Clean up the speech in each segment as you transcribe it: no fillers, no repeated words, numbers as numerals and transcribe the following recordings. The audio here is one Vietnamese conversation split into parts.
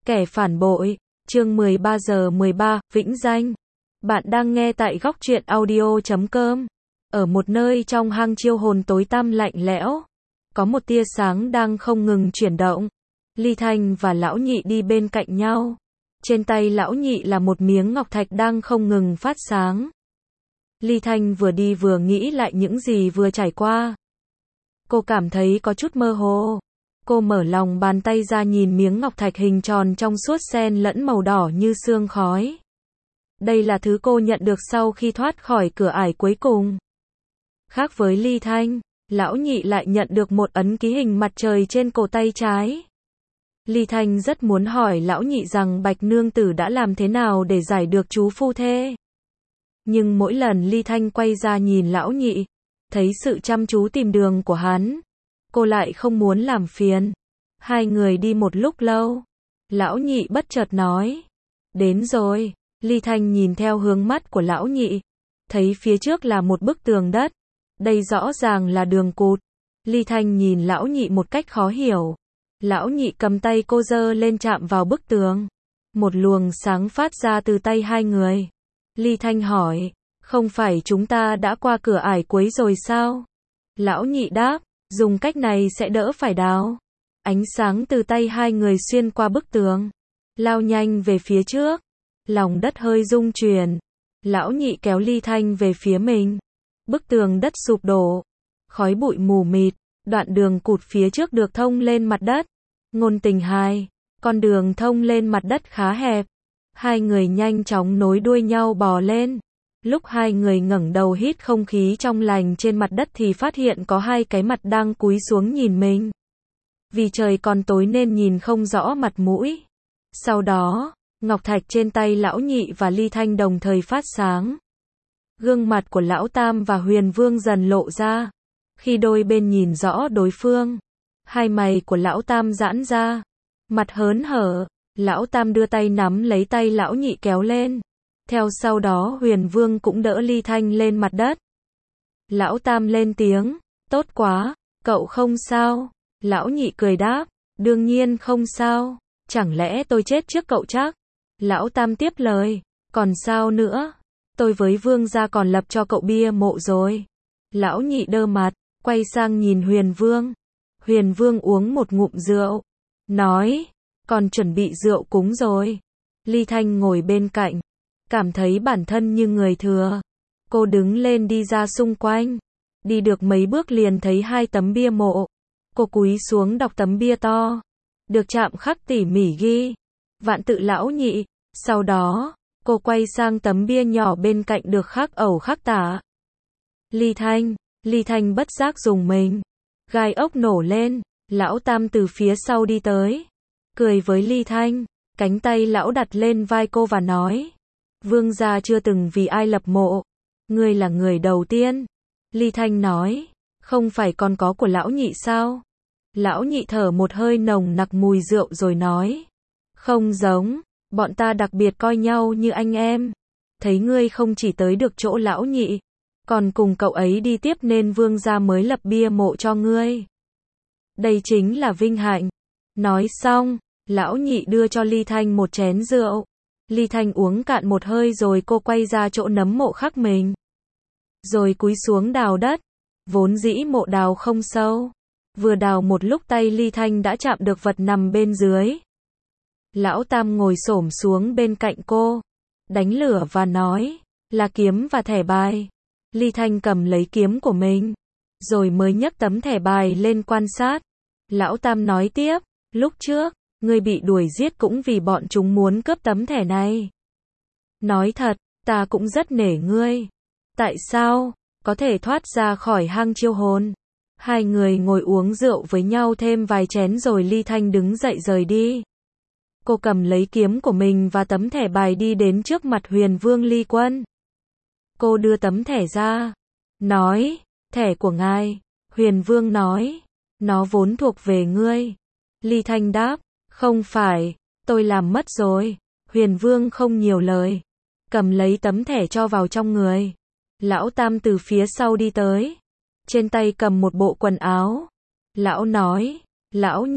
Kẻ phản bội, chương 13 giờ 13, vĩnh danh. Bạn đang nghe tại góc truyện audio.com. Ở một nơi trong hang chiêu hồn tối tăm lạnh lẽo, có một tia sáng đang không ngừng chuyển động. Ly Thanh và Lão Nhị đi bên cạnh nhau. Trên tay Lão Nhị là một miếng ngọc thạch đang không ngừng phát sáng. Ly Thanh vừa đi vừa nghĩ lại những gì vừa trải qua. Cô cảm thấy có chút mơ hồ. Cô mở lòng bàn tay ra nhìn miếng ngọc thạch hình tròn trong suốt xen lẫn màu đỏ như sương khói. Đây là thứ cô nhận được sau khi thoát khỏi cửa ải cuối cùng. Khác với Ly Thanh, Lão Nhị lại nhận được một ấn ký hình mặt trời trên cổ tay trái. Ly Thanh rất muốn hỏi Lão Nhị rằng Bạch Nương Tử đã làm thế nào để giải được chú phu thê. Nhưng mỗi lần Ly Thanh quay ra nhìn Lão Nhị, thấy sự chăm chú tìm đường của hắn, cô lại không muốn làm phiền. Hai người đi một lúc lâu, Lão Nhị bất chợt nói, đến rồi. Ly Thanh nhìn theo hướng mắt của Lão Nhị, thấy phía trước là một bức tường đất. Đây rõ ràng là đường cụt. Ly Thanh nhìn Lão Nhị một cách khó hiểu. Lão Nhị cầm tay cô giơ lên chạm vào bức tường. Một luồng sáng phát ra từ tay hai người. Ly Thanh hỏi, không phải chúng ta đã qua cửa ải cuối rồi sao? Lão Nhị đáp, dùng cách này sẽ đỡ phải đào. Ánh sáng từ tay hai người xuyên qua bức tường, lao nhanh về phía trước. Lòng đất hơi rung chuyển. Lão Nhị kéo Ly Thanh về phía mình. Bức tường đất sụp đổ, khói bụi mù mịt, đoạn đường cụt phía trước được thông lên mặt đất. Ngôn tình hai, con đường thông lên mặt đất khá hẹp. Hai người nhanh chóng nối đuôi nhau bò lên. Lúc hai người ngẩng đầu hít không khí trong lành trên mặt đất thì phát hiện có hai cái mặt đang cúi xuống nhìn mình. Vì trời còn tối nên nhìn không rõ mặt mũi. Sau đó, ngọc thạch trên tay Lão Nhị và Ly Thanh đồng thời phát sáng. Gương mặt của Lão Tam và Huyền Vương dần lộ ra. Khi đôi bên nhìn rõ đối phương, hai mày của Lão Tam giãn ra, mặt hớn hở. Lão Tam đưa tay nắm lấy tay Lão Nhị kéo lên. Theo sau đó Huyền Vương cũng đỡ Ly Thanh lên mặt đất. Lão Tam lên tiếng, tốt quá, cậu không sao? Lão Nhị cười đáp, đương nhiên không sao, chẳng lẽ tôi chết trước cậu chắc? Lão Tam tiếp lời, còn sao nữa? Tôi với Vương gia còn lập cho cậu bia mộ rồi. Lão Nhị đơ mặt, quay sang nhìn Huyền Vương. Huyền Vương uống một ngụm rượu, nói, còn chuẩn bị rượu cúng rồi. Ly Thanh ngồi bên cạnh, cảm thấy bản thân như người thừa. Cô đứng lên đi ra xung quanh. Đi được mấy bước liền thấy hai tấm bia mộ. Cô cúi xuống đọc tấm bia to. Được chạm khắc tỉ mỉ ghi, vạn tự Lão Nhị. Sau đó, cô quay sang tấm bia nhỏ bên cạnh được khắc ẩu khắc tả. Ly Thanh bất giác rùng mình. Gai ốc nổ lên. Lão Tam từ phía sau đi tới, cười với Ly Thanh. Cánh tay lão đặt lên vai cô và nói, Vương gia chưa từng vì ai lập mộ, ngươi là người đầu tiên. Ly Thanh nói, không phải còn có của Lão Nhị sao? Lão Nhị thở một hơi nồng nặc mùi rượu rồi nói, không giống, bọn ta đặc biệt coi nhau như anh em. Thấy ngươi không chỉ tới được chỗ Lão Nhị, còn cùng cậu ấy đi tiếp nên Vương gia mới lập bia mộ cho ngươi. Đây chính là vinh hạnh. Nói xong, Lão Nhị đưa cho Ly Thanh một chén rượu. Ly Thanh uống cạn một hơi rồi cô quay ra chỗ nấm mộ khắc mình. Rồi cúi xuống đào đất. Vốn dĩ mộ đào không sâu. Vừa đào một lúc tay Ly Thanh đã chạm được vật nằm bên dưới. Lão Tam ngồi xổm xuống bên cạnh cô, đánh lửa và nói, là kiếm và thẻ bài. Ly Thanh cầm lấy kiếm của mình, rồi mới nhấc tấm thẻ bài lên quan sát. Lão Tam nói tiếp, lúc trước, ngươi bị đuổi giết cũng vì bọn chúng muốn cướp tấm thẻ này. Nói thật, ta cũng rất nể ngươi. Tại sao có thể thoát ra khỏi hang chiêu hồn? Hai người ngồi uống rượu với nhau thêm vài chén rồi Ly Thanh đứng dậy rời đi. Cô cầm lấy kiếm của mình và tấm thẻ bài đi đến trước mặt Huyền Vương Ly Quân. Cô đưa tấm thẻ ra, nói, thẻ của ngài. Huyền Vương nói, nó vốn thuộc về ngươi. Ly Thanh đáp, không phải, tôi làm mất rồi. Huyền Vương không nhiều lời, cầm lấy tấm thẻ cho vào trong người. Lão Tam từ phía sau đi tới, trên tay cầm một bộ quần áo. Lão nói, Lão Nhị,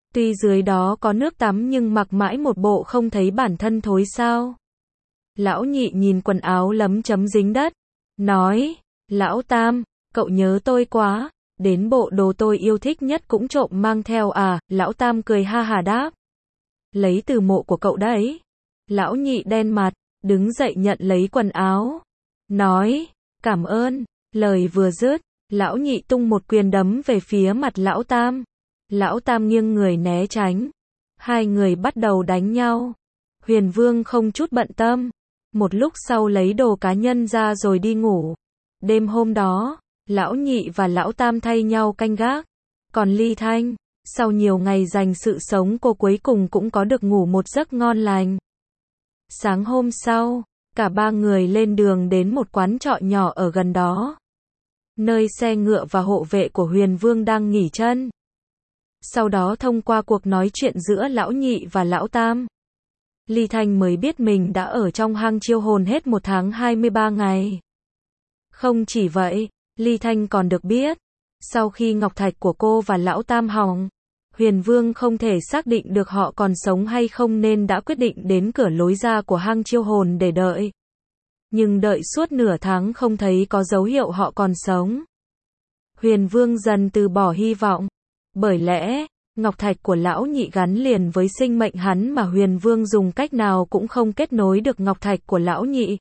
Tuy dưới đó có nước tắm nhưng mặc mãi một bộ không thấy bản thân thối sao. Lão nhị nhìn quần áo lấm chấm dính đất, nói, lão tam, cậu nhớ tôi quá, đến bộ đồ tôi yêu thích nhất cũng trộm mang theo à, lão tam cười ha hà đáp. Lấy từ mộ của cậu đấy. Lão nhị đen mặt, đứng dậy nhận lấy quần áo, nói, cảm ơn, lời vừa dứt, lão nhị tung một quyền đấm về phía mặt lão tam. Lão tam nghiêng người né tránh, hai người bắt đầu đánh nhau. Huyền Vương không chút bận tâm, một lúc sau lấy đồ cá nhân ra rồi đi ngủ. Đêm hôm đó, lão nhị và lão tam thay nhau canh gác. Còn Ly Thanh, sau nhiều ngày dành sự sống cô cuối cùng cũng có được ngủ một giấc ngon lành. Sáng hôm sau, cả ba người lên đường đến một quán trọ nhỏ ở gần đó, nơi xe ngựa và hộ vệ của Huyền Vương đang nghỉ chân. Sau đó thông qua cuộc nói chuyện giữa lão nhị và lão tam, Ly Thanh mới biết mình đã ở trong hang chiêu hồn hết 1 tháng 23 ngày. Không chỉ vậy, Ly Thanh còn được biết, sau khi ngọc thạch của cô và lão tam hỏng, Huyền Vương không thể xác định được họ còn sống hay không nên đã quyết định đến cửa lối ra của hang chiêu hồn để đợi. Nhưng đợi suốt nửa tháng không thấy có dấu hiệu họ còn sống. Huyền Vương dần từ bỏ hy vọng. Bởi lẽ, ngọc thạch của lão nhị gắn liền với sinh mệnh hắn mà Huyền Vương dùng cách nào cũng không kết nối được ngọc thạch của lão nhị.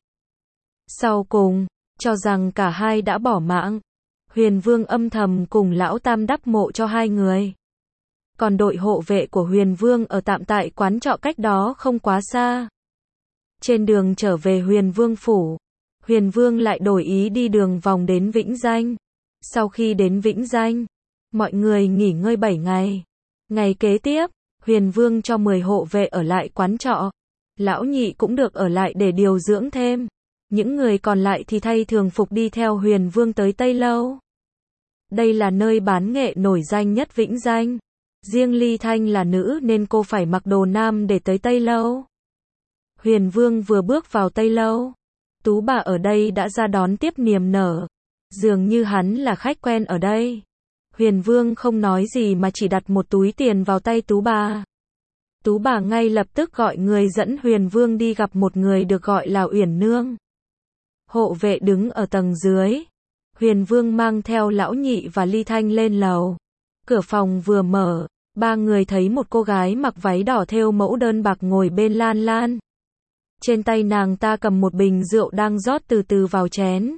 Sau cùng, cho rằng cả hai đã bỏ mạng, Huyền Vương âm thầm cùng lão tam đắp mộ cho hai người. Còn đội hộ vệ của Huyền Vương ở tạm tại quán trọ cách đó không quá xa. Trên đường trở về Huyền Vương phủ, Huyền Vương lại đổi ý đi đường vòng đến Vĩnh Danh. Sau khi đến Vĩnh Danh, mọi người nghỉ ngơi 7 ngày. Ngày kế tiếp, Huyền Vương cho 10 hộ vệ ở lại quán trọ. Lão nhị cũng được ở lại để điều dưỡng thêm. Những người còn lại thì thay thường phục đi theo Huyền Vương tới Tây Lâu. Đây là nơi bán nghệ nổi danh nhất Vĩnh Danh. Riêng Ly Thanh là nữ nên cô phải mặc đồ nam để tới Tây Lâu. Huyền Vương vừa bước vào Tây Lâu, Tú bà ở đây đã ra đón tiếp niềm nở. Dường như hắn là khách quen ở đây. Huyền Vương không nói gì mà chỉ đặt một túi tiền vào tay Tú bà. Tú bà ngay lập tức gọi người dẫn Huyền Vương đi gặp một người được gọi là Uyển Nương. Hộ vệ đứng ở tầng dưới. Huyền Vương mang theo lão nhị và Ly Thanh lên lầu. Cửa phòng vừa mở, ba người thấy một cô gái mặc váy đỏ thêu mẫu đơn bạc ngồi bên lan lan. Trên tay nàng ta cầm một bình rượu đang rót từ từ vào chén.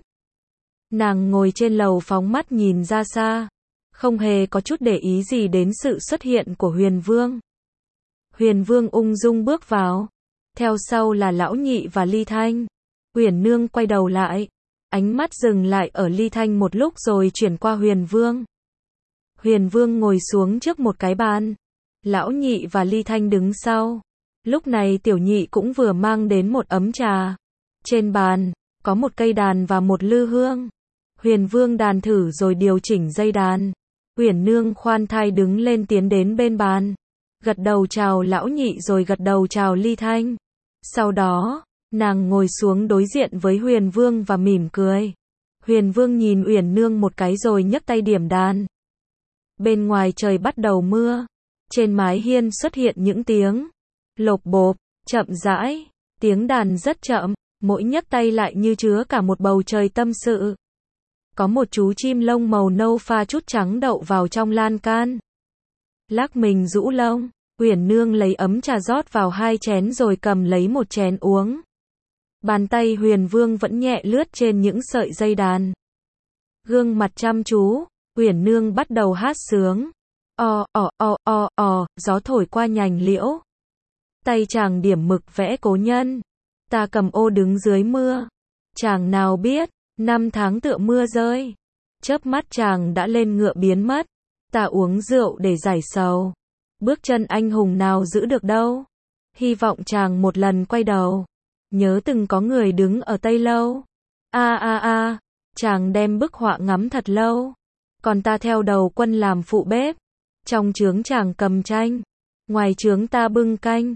Nàng ngồi trên lầu phóng mắt nhìn ra xa, không hề có chút để ý gì đến sự xuất hiện của Huyền Vương. Huyền Vương ung dung bước vào, theo sau là lão nhị và Ly Thanh. Uyển Nương quay đầu lại, ánh mắt dừng lại ở Ly Thanh một lúc rồi chuyển qua Huyền Vương. Huyền Vương ngồi xuống trước một cái bàn, lão nhị và Ly Thanh đứng sau. Lúc này tiểu nhị cũng vừa mang đến một ấm trà. Trên bàn, có một cây đàn và một lư hương. Huyền Vương đàn thử rồi điều chỉnh dây đàn. Uyển Nương khoan thai đứng lên tiến đến bên bàn. Gật đầu chào lão nhị rồi gật đầu chào Ly Thanh. Sau đó, nàng ngồi xuống đối diện với Huyền Vương và mỉm cười. Huyền Vương nhìn Uyển Nương một cái rồi nhấc tay điểm đàn. Bên ngoài trời bắt đầu mưa. Trên mái hiên xuất hiện những tiếng lộp bộp, chậm rãi. Tiếng đàn rất chậm, mỗi nhấc tay lại như chứa cả một bầu trời tâm sự. Có một chú chim lông màu nâu pha chút trắng đậu vào trong lan can. Lắc mình rũ lông, Uyển Nương lấy ấm trà rót vào 2 chén rồi cầm lấy một chén uống. Bàn tay Huyền Vương vẫn nhẹ lướt trên những sợi dây đàn. Gương mặt chăm chú, Uyển Nương bắt đầu hát sướng. Gió thổi qua nhành liễu. Tay chàng điểm mực vẽ cố nhân. Ta cầm ô đứng dưới mưa. Chàng nào biết, 5 tháng tựa mưa rơi. Chớp mắt chàng đã lên ngựa biến mất. Ta uống rượu để giải sầu. Bước chân anh hùng nào giữ được đâu. Hy vọng chàng một lần quay đầu. Nhớ từng có người đứng ở Tây Lâu. Chàng đem bức họa ngắm thật lâu. Còn ta theo đầu quân làm phụ bếp. Trong trướng chàng cầm tranh. Ngoài trướng ta bưng canh.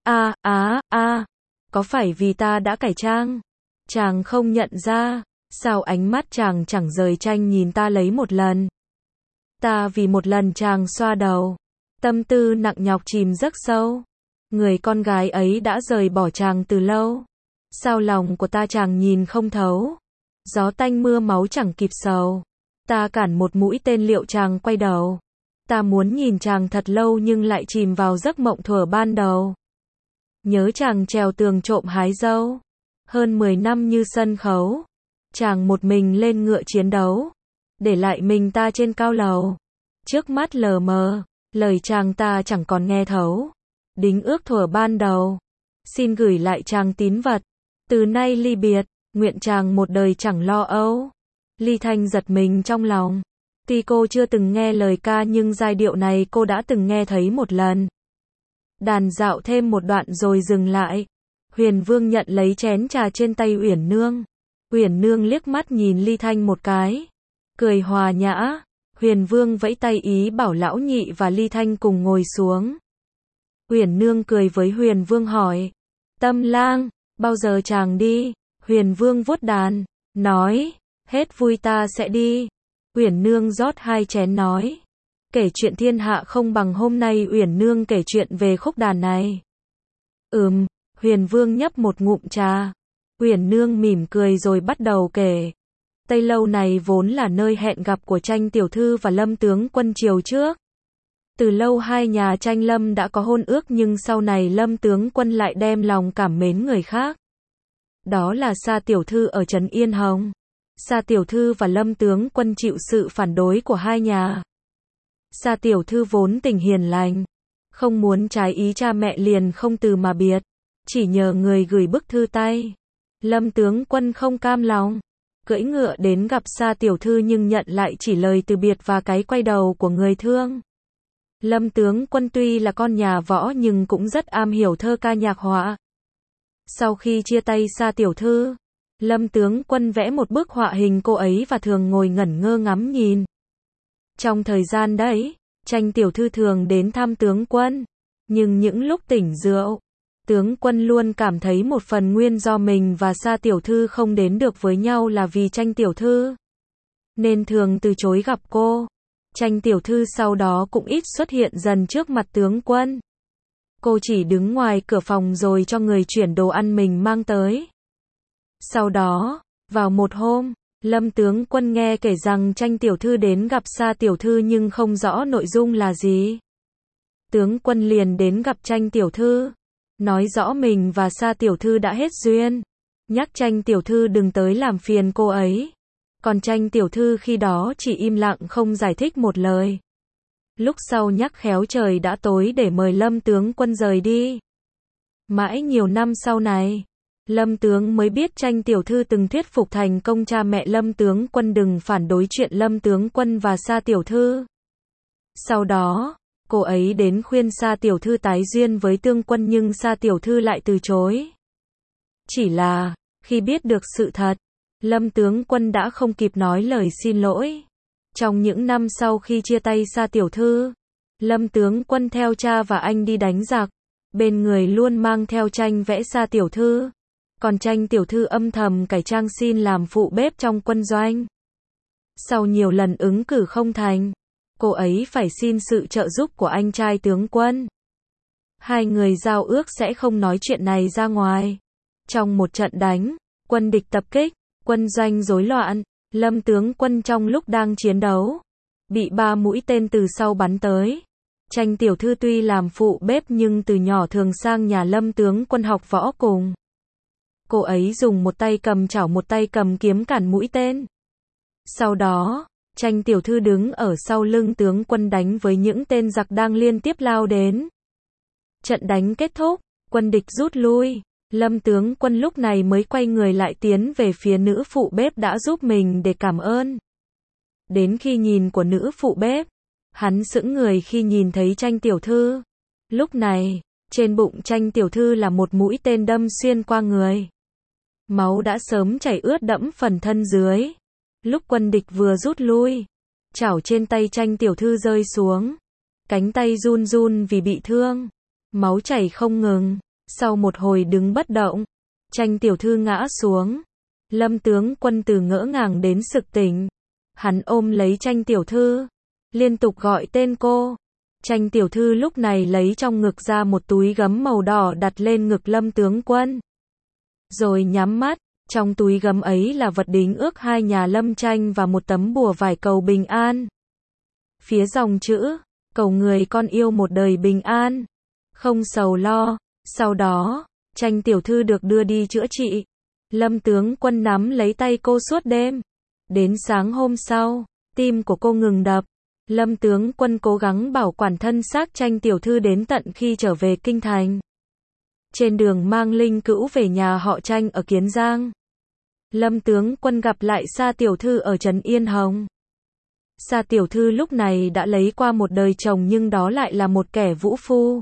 Có phải vì ta đã cải trang? Chàng không nhận ra. Sao ánh mắt chàng chẳng rời tranh nhìn ta lấy một lần? Ta vì một lần chàng xoa đầu. Tâm tư nặng nhọc chìm rất sâu. Người con gái ấy đã rời bỏ chàng từ lâu. Sao lòng của ta chàng nhìn không thấu. Gió tanh mưa máu chẳng kịp sầu. Ta cản một mũi tên liệu chàng quay đầu. Ta muốn nhìn chàng thật lâu nhưng lại chìm vào giấc mộng thuở ban đầu. Nhớ chàng trèo tường trộm hái dâu. Hơn 10 năm như sân khấu. Chàng một mình lên ngựa chiến đấu. Để lại mình ta trên cao lầu. Trước mắt lờ mờ. Lời chàng ta chẳng còn nghe thấu. Đính ước thuở ban đầu. Xin gửi lại chàng tín vật. Từ nay ly biệt. Nguyện chàng một đời chẳng lo âu. Ly Thanh giật mình trong lòng. Tuy cô chưa từng nghe lời ca nhưng giai điệu này cô đã từng nghe thấy một lần. Đàn dạo thêm một đoạn rồi dừng lại. Huyền Vương nhận lấy chén trà trên tay Uyển Nương. Uyển Nương liếc mắt nhìn Ly Thanh một cái. Cười hòa nhã. Huyền Vương vẫy tay ý bảo Lão Nhị và Ly Thanh cùng ngồi xuống. Uyển Nương cười với Huyền Vương hỏi. Tâm lang, bao giờ chàng đi? Huyền Vương vuốt đàn, nói. Hết vui ta sẽ đi. Uyển Nương rót 2 chén nói. Kể chuyện thiên hạ không bằng hôm nay Uyển Nương kể chuyện về khúc đàn này. Huyền Vương nhấp một ngụm trà. Uyển Nương mỉm cười rồi bắt đầu kể. Tây Lâu này vốn là nơi hẹn gặp của Tranh tiểu thư và Lâm tướng quân triều trước. Từ lâu hai nhà Tranh Lâm đã có hôn ước nhưng sau này Lâm tướng quân lại đem lòng cảm mến người khác. Đó là Sa tiểu thư ở trấn Yên Hồng. Sa tiểu thư và Lâm tướng quân chịu sự phản đối của hai nhà. Sa tiểu thư vốn tình hiền lành, không muốn trái ý cha mẹ liền không từ mà biệt, chỉ nhờ người gửi bức thư tay. Lâm tướng quân không cam lòng, cưỡi ngựa đến gặp Sa tiểu thư nhưng nhận lại chỉ lời từ biệt và cái quay đầu của người thương. Lâm tướng quân tuy là con nhà võ nhưng cũng rất am hiểu thơ ca nhạc họa. Sau khi chia tay Sa tiểu thư, Lâm tướng quân vẽ một bức họa hình cô ấy và thường ngồi ngẩn ngơ ngắm nhìn. Trong thời gian đấy, Tranh tiểu thư thường đến thăm tướng quân, nhưng những lúc tỉnh rượu, tướng quân luôn cảm thấy một phần nguyên do mình và Sa tiểu thư không đến được với nhau là vì Tranh tiểu thư, nên thường từ chối gặp cô. Tranh tiểu thư sau đó cũng ít xuất hiện dần trước mặt tướng quân. Cô chỉ đứng ngoài cửa phòng rồi cho người chuyển đồ ăn mình mang tới. Sau đó, vào một hôm, Lâm tướng quân nghe kể rằng Tranh tiểu thư đến gặp Sa tiểu thư nhưng không rõ nội dung là gì. Tướng quân liền đến gặp Tranh tiểu thư, nói rõ mình và Sa tiểu thư đã hết duyên, nhắc Tranh tiểu thư đừng tới làm phiền cô ấy. Còn Tranh tiểu thư khi đó chỉ im lặng không giải thích một lời. Lúc sau nhắc khéo trời đã tối để mời Lâm tướng quân rời đi. Mãi nhiều năm sau này, Lâm tướng mới biết Tranh tiểu thư từng thuyết phục thành công cha mẹ Lâm tướng quân đừng phản đối chuyện Lâm tướng quân và Sa tiểu thư. Sau đó, cô ấy đến khuyên Sa tiểu thư tái duyên với tướng quân nhưng Sa tiểu thư lại từ chối. Chỉ là, khi biết được sự thật, Lâm tướng quân đã không kịp nói lời xin lỗi. Trong những năm sau khi chia tay Sa tiểu thư, Lâm tướng quân theo cha và anh đi đánh giặc, bên người luôn mang theo tranh vẽ Sa tiểu thư. Còn Tranh tiểu thư âm thầm cải trang xin làm phụ bếp trong quân doanh. Sau nhiều lần ứng cử không thành, cô ấy phải xin sự trợ giúp của anh trai tướng quân. Hai người giao ước sẽ không nói chuyện này ra ngoài. Trong một trận đánh, quân địch tập kích, quân doanh rối loạn, Lâm tướng quân trong lúc đang chiến đấu, bị 3 mũi tên từ sau bắn tới. Tranh tiểu thư tuy làm phụ bếp nhưng từ nhỏ thường sang nhà Lâm tướng quân học võ cùng. Cô ấy dùng một tay cầm chảo một tay cầm kiếm cản mũi tên. Sau đó, Tranh tiểu thư đứng ở sau lưng tướng quân đánh với những tên giặc đang liên tiếp lao đến. Trận đánh kết thúc, quân địch rút lui. Lâm tướng quân lúc này mới quay người lại tiến về phía nữ phụ bếp đã giúp mình để cảm ơn. Đến khi nhìn của nữ phụ bếp, hắn sững người khi nhìn thấy Tranh tiểu thư. Lúc này, trên bụng Tranh tiểu thư là một mũi tên đâm xuyên qua người. Máu đã sớm chảy ướt đẫm phần thân dưới. Lúc quân địch vừa rút lui, chảo trên tay Tranh tiểu thư rơi xuống. Cánh tay run run vì bị thương. Máu chảy không ngừng. Sau một hồi đứng bất động, Tranh tiểu thư ngã xuống. Lâm tướng quân từ ngỡ ngàng đến sực tỉnh. Hắn ôm lấy Tranh tiểu thư, liên tục gọi tên cô. Tranh tiểu thư lúc này lấy trong ngực ra một túi gấm màu đỏ đặt lên ngực Lâm tướng quân. Rồi nhắm mắt, trong túi gấm ấy là vật đính ước hai nhà Lâm Tranh và một tấm bùa vải cầu bình an. Phía dòng chữ, cầu người con yêu một đời bình an, không sầu lo. Sau đó, Tranh tiểu thư được đưa đi chữa trị. Lâm tướng quân nắm lấy tay cô suốt đêm. Đến sáng hôm sau, tim của cô ngừng đập. Lâm tướng quân cố gắng bảo quản thân xác Tranh tiểu thư đến tận khi trở về kinh thành. Trên đường mang linh cữu về nhà họ Tranh ở Kiến Giang, Lâm tướng quân gặp lại Sa tiểu thư ở trấn Yên Hồng. Sa tiểu thư lúc này đã lấy qua một đời chồng nhưng đó lại là một kẻ vũ phu.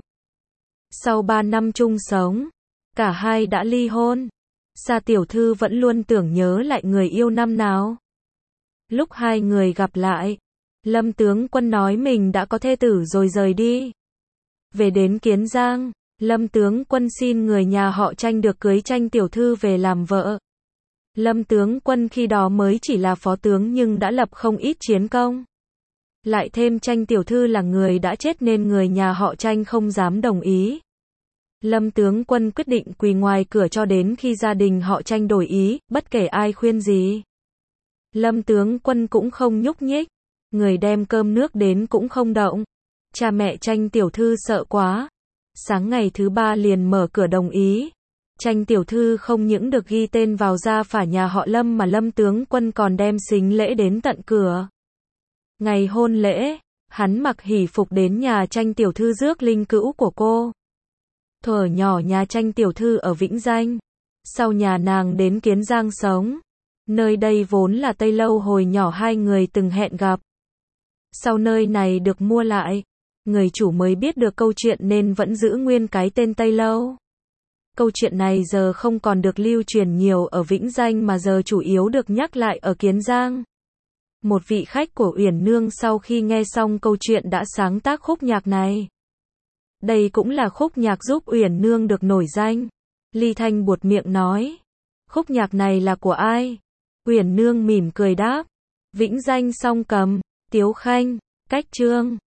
Sau 3 năm chung sống, cả hai đã ly hôn. Sa tiểu thư vẫn luôn tưởng nhớ lại người yêu năm nào. Lúc hai người gặp lại, Lâm tướng quân nói mình đã có thê tử rồi rời đi. Về đến Kiến Giang, Lâm tướng quân xin người nhà họ Tranh được cưới Tranh tiểu thư về làm vợ. Lâm tướng quân khi đó mới chỉ là phó tướng nhưng đã lập không ít chiến công. Lại thêm Tranh tiểu thư là người đã chết nên người nhà họ Tranh không dám đồng ý. Lâm tướng quân quyết định quỳ ngoài cửa cho đến khi gia đình họ Tranh đổi ý, bất kể ai khuyên gì. Lâm tướng quân cũng không nhúc nhích, người đem cơm nước đến cũng không động. Cha mẹ Tranh tiểu thư sợ quá. Sáng ngày thứ 3 liền mở cửa đồng ý. Tranh tiểu thư không những được ghi tên vào gia phả nhà họ Lâm mà Lâm tướng quân còn đem sính lễ đến tận cửa. Ngày hôn lễ, hắn mặc hỷ phục đến nhà Tranh tiểu thư rước linh cữu của cô. Thuở nhỏ nhà Tranh tiểu thư ở Vĩnh Danh, sau nhà nàng đến Kiến Giang sống. Nơi đây vốn là Tây Lâu hồi nhỏ hai người từng hẹn gặp. Sau nơi này được mua lại, người chủ mới biết được câu chuyện nên vẫn giữ nguyên cái tên Tây Lâu. Câu chuyện này giờ không còn được lưu truyền nhiều ở Vĩnh Danh mà giờ chủ yếu được nhắc lại ở Kiến Giang. Một vị khách của Uyển Nương sau khi nghe xong câu chuyện đã sáng tác khúc nhạc này. Đây cũng là khúc nhạc giúp Uyển Nương được nổi danh. Ly Thanh buột miệng nói, khúc nhạc này là của ai? Uyển Nương mỉm cười đáp, Vĩnh Danh Song Cầm, Tiếu Khanh, Cách Trương.